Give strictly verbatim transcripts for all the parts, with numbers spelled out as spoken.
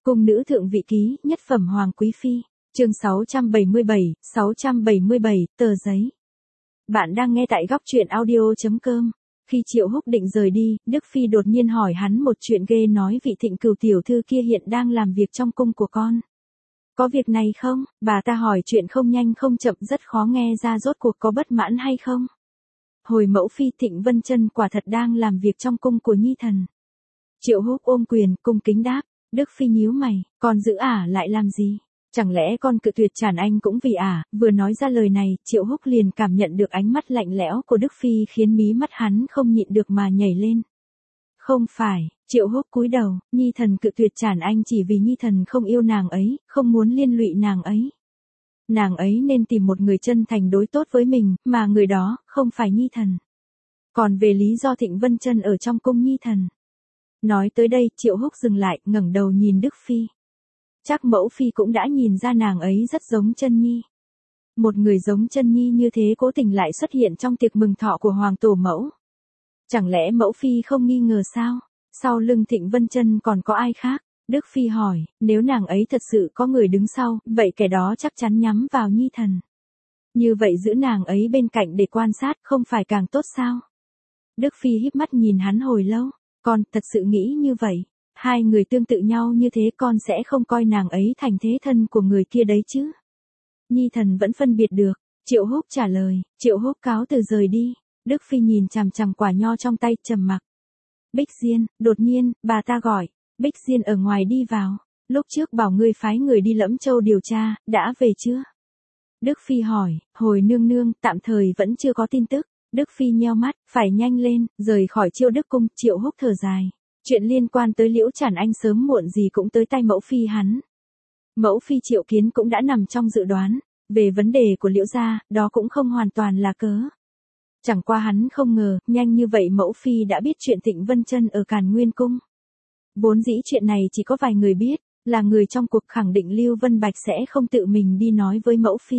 Cung nữ thượng vị ký, nhất phẩm hoàng quý phi, chương sáu trăm bảy mươi bảy, sáu trăm bảy mươi bảy, tờ giấy. Bạn đang nghe tại góc truyện audio chấm com. Khi Triệu Húc định rời đi, Đức Phi đột nhiên hỏi hắn một chuyện ghê, nói vị Thịnh Cửu tiểu thư kia hiện đang làm việc trong cung của con. Có việc này không? Bà ta hỏi chuyện không nhanh không chậm, rất khó nghe ra rốt cuộc có bất mãn hay không. Hồi mẫu phi, Thịnh Vân Chân quả thật đang làm việc trong cung của nhi thần. Triệu Húc ôm quyền cung kính đáp. Đức Phi nhíu mày, con giữ ả lại làm gì? Chẳng lẽ con cự tuyệt Trản Anh cũng vì ả? Vừa nói ra lời này, Triệu Húc liền cảm nhận được ánh mắt lạnh lẽo của Đức Phi khiến mí mắt hắn không nhịn được mà nhảy lên. Không phải, Triệu Húc cúi đầu, nhi thần cự tuyệt Trản Anh chỉ vì nhi thần không yêu nàng ấy, không muốn liên lụy nàng ấy. Nàng ấy nên tìm một người chân thành đối tốt với mình, mà người đó không phải nhi thần. Còn về lý do Thịnh Vân Chân ở trong cung nhi thần. Nói tới đây, Triệu Húc dừng lại, ngẩng đầu nhìn Đức Phi. Chắc mẫu phi cũng đã nhìn ra nàng ấy rất giống Chân Nhi. Một người giống Chân Nhi như thế cố tình lại xuất hiện trong tiệc mừng thọ của hoàng tổ mẫu. Chẳng lẽ mẫu phi không nghi ngờ sao? Sau lưng Thịnh Vân Chân còn có ai khác? Đức Phi hỏi, nếu nàng ấy thật sự có người đứng sau, vậy kẻ đó chắc chắn nhắm vào nhi thần. Như vậy giữ nàng ấy bên cạnh để quan sát không phải càng tốt sao? Đức Phi híp mắt nhìn hắn hồi lâu. Con thật sự nghĩ như vậy, hai người tương tự nhau như thế con sẽ không coi nàng ấy thành thế thân của người kia đấy chứ. Nhi thần vẫn phân biệt được, Triệu Húc trả lời. Triệu Húc cáo từ rời đi. Đức Phi nhìn chằm chằm quả nho trong tay trầm mặc. Bích Diên, đột nhiên, bà ta gọi. Bích Diên ở ngoài đi vào. Lúc trước bảo ngươi phái người đi Lẫm Châu điều tra, đã về chưa? Đức Phi hỏi, hồi nương nương, tạm thời vẫn chưa có tin tức. Đức Phi nheo mắt, phải nhanh lên, rời khỏi Chiêu Đức cung. Triệu Húc thở dài. Chuyện liên quan tới Liễu Trản Anh sớm muộn gì cũng tới tay mẫu phi hắn. Mẫu phi Triệu Kiến cũng đã nằm trong dự đoán. Về vấn đề của Liễu gia, đó cũng không hoàn toàn là cớ. Chẳng qua hắn không ngờ, nhanh như vậy mẫu phi đã biết chuyện Thịnh Vân Chân ở Càn Nguyên cung. Vốn dĩ chuyện này chỉ có vài người biết, là người trong cuộc, khẳng định Lưu Vân Bạch sẽ không tự mình đi nói với mẫu phi.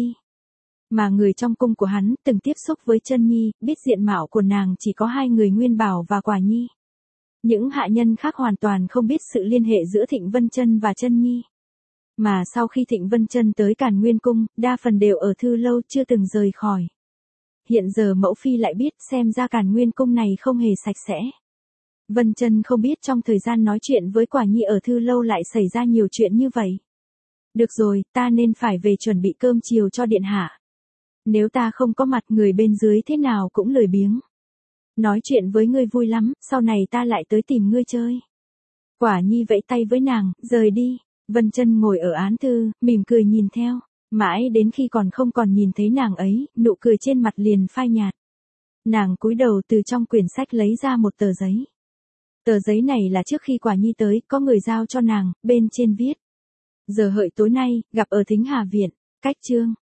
Mà người trong cung của hắn từng tiếp xúc với Chân Nhi, biết diện mạo của nàng chỉ có hai người Nguyên Bảo và Quả Nhi. Những hạ nhân khác hoàn toàn không biết sự liên hệ giữa Thịnh Vân Chân và Chân Nhi. Mà sau khi Thịnh Vân Chân tới Càn Nguyên cung, đa phần đều ở Thư Lâu chưa từng rời khỏi. Hiện giờ mẫu phi lại biết, xem ra Càn Nguyên cung này không hề sạch sẽ. Vân Chân không biết trong thời gian nói chuyện với Quả Nhi ở Thư Lâu lại xảy ra nhiều chuyện như vậy. Được rồi, ta nên phải về chuẩn bị cơm chiều cho điện hạ. Nếu ta không có mặt, người bên dưới thế nào cũng lười biếng. Nói chuyện với ngươi vui lắm, sau này ta lại tới tìm ngươi chơi. Quả Nhi vẫy tay với nàng, rời đi. Vân Chân ngồi ở án thư, mỉm cười nhìn theo. Mãi đến khi còn không còn nhìn thấy nàng ấy, nụ cười trên mặt liền phai nhạt. Nàng cúi đầu từ trong quyển sách lấy ra một tờ giấy. Tờ giấy này là trước khi Quả Nhi tới, có người giao cho nàng, bên trên viết. Giờ hợi tối nay, gặp ở Thính Hà Viện, cách chương.